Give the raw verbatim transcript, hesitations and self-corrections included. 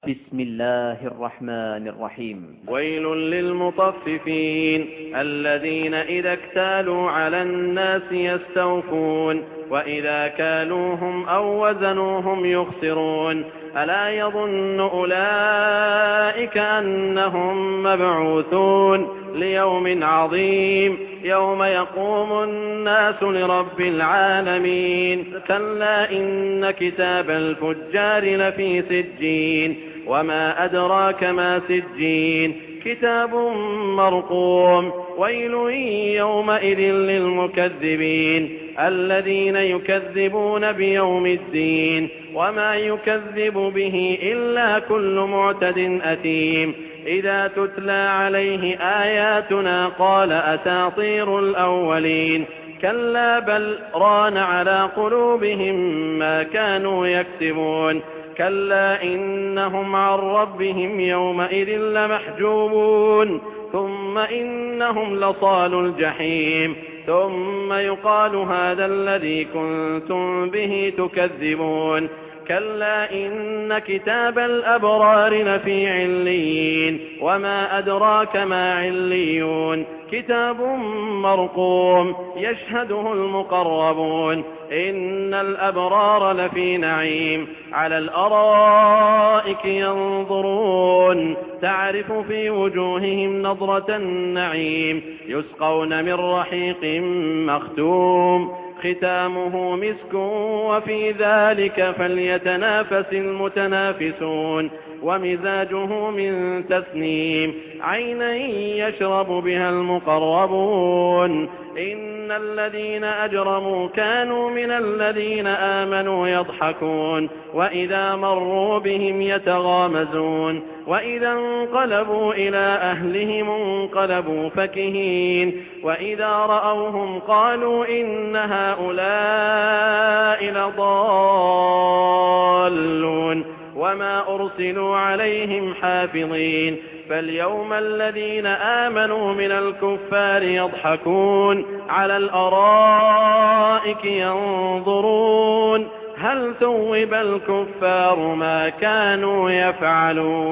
بسم الله الرحمن الرحيم. ويل للمطففين الذين إذا اكتالوا على الناس يستوفون وإذا كالوهم أو وزنوهم يخسرون ألا يظن أولئك أنهم مبعوثون ليوم عظيم يوم يقوم الناس لرب العالمين كلا إن كتاب الفجار لفي سجين وما أدراك ما سجين كتاب مرقوم ويل يومئذ للمكذبين الذين يكذبون بيوم الدين وما يكذب به إلا كل معتد أثيم إذا تتلى عليه آياتنا قال أساطير الأولين كلا بل ران على قلوبهم ما كانوا يكسبون كلا إنهم عن ربهم يومئذ لمحجوبون ثم إنهم لصالوا الجحيم ثم يقال هذا الذي كنتم به تكذبون كلا إن كتاب الأبرار لفي عليين وما أدراك ما عليون كتاب مرقوم يشهده المقربون إن الأبرار لفي نعيم على الأرائك ينظرون تعرف في وجوههم نضرة النعيم يسقون من رحيق مختوم ختامه مسك وفي ذلك فليتنافس المتنافسون ومزاجه من تسنيم عينا يشرب بها المقربون إن الذين أجرموا كانوا من الذين آمنوا يضحكون وإذا مروا بهم يتغامزون وإذا انقلبوا إلى أهلهم انقلبوا فكهين وإذا رأوهم قالوا إن هؤلاء لضالون وما أرسلوا عليهم حافظين فاليوم الذين آمنوا من الكفار يضحكون على الأرائك ينظرون هل ثوب الكفار ما كانوا يفعلون.